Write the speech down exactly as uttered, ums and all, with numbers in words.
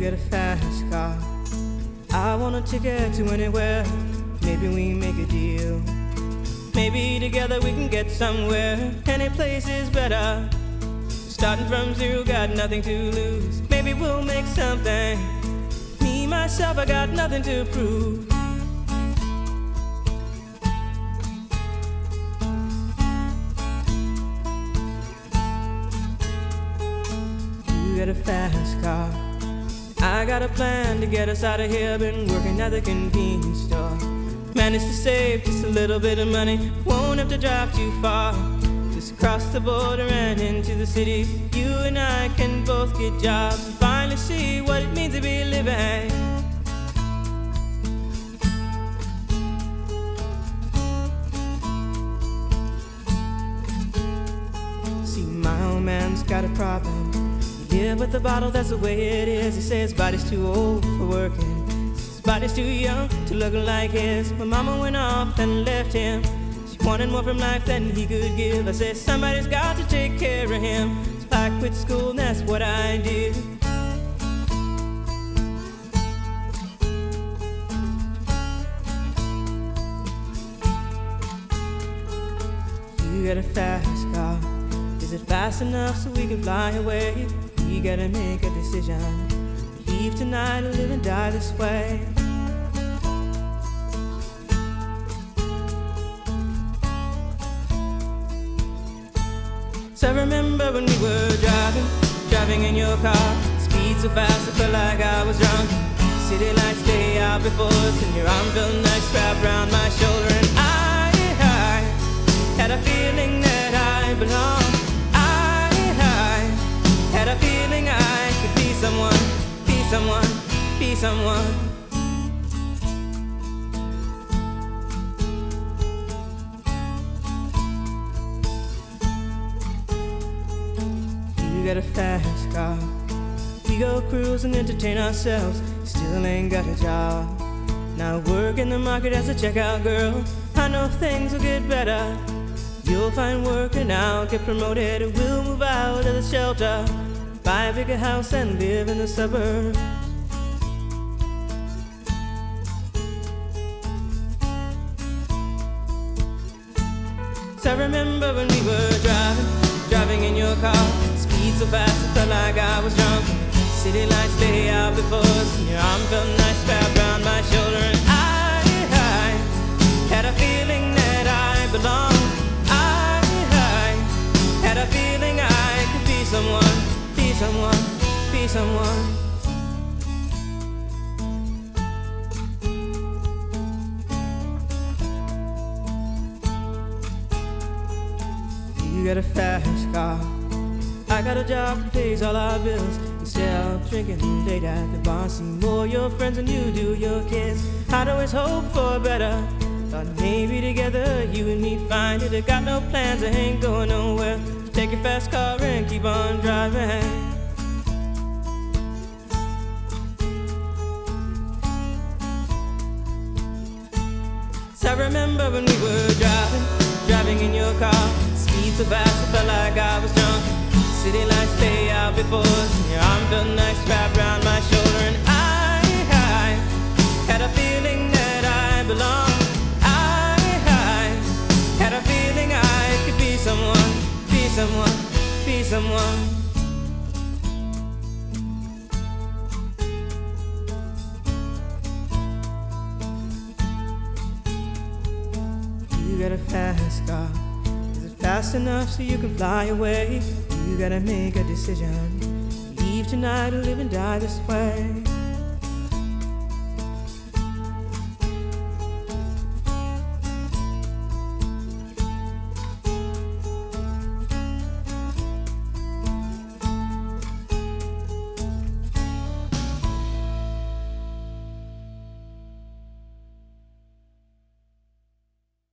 get a fast car. I want a ticket to anywhere. Maybe we make a deal. Maybe together we can get somewhere. Any place is better. Starting from zero, got nothing to lose. Maybe we'll make something. Me, myself, I got nothing to prove. You get a fast car. I got a plan to get us out of here. Been working at the convenience store. Managed to save just a little bit of money. Won't have to drive too far. Just cross the border and into the city. You and I can both get jobs and finally see what it means to be living. See, my old man's got a problem. He live with a bottle, that's the way it is. He says his body's too old for working. His body's too young to look like his. My mama went off and left him. She wanted more from life than he could give. I said somebody's got to take care of him. So I quit school and that's what I did. You got a fast car. Is it fast enough so we can fly away? We gotta make a decision. Leave tonight or live and die this way. So I remember when we were driving, driving in your car. Speed so fast I felt like I was drunk. City lights lay out before us, and your arm felt nice wrapped around my shoulder. And I, I had a feeling that I belonged. I, I had a feeling I could be someone, be someone, be someone. You got a fast car. We go cruise and entertain ourselves. Still ain't got a job. Now work in the market as a checkout girl. I know things will get better. You'll find work and I'll get promoted. And we'll move out of the shelter, buy a bigger house and live in the suburbs. So I remember when we were driving, driving in your car. Speed so fast I felt like I was drunk. City lights lay out before us, and your arm felt nice wrapped around my shoulder. And I, I had a feeling that I belonged. I, I had a feeling I could be someone, be someone, be someone. You got a fast car. I got a job that pays all our bills. Instead of drinking late at the bar, see more your friends than you do your kids. I'd always hope for better. Thought maybe together you and me find it. I got no plans, I ain't going nowhere. So take your fast car and keep on driving. So I remember when we were driving, driving in your car. Speed so fast I felt like I was drunk. City lights lay out before us, and your arm felt nice wrapped around my shoulder. And I, I had a feeling that I belonged. I, I had a feeling I could be someone, be someone, be someone. You got a fast car. Is it fast enough so you can fly away? You gotta make a decision. Leave tonight or live and die this way.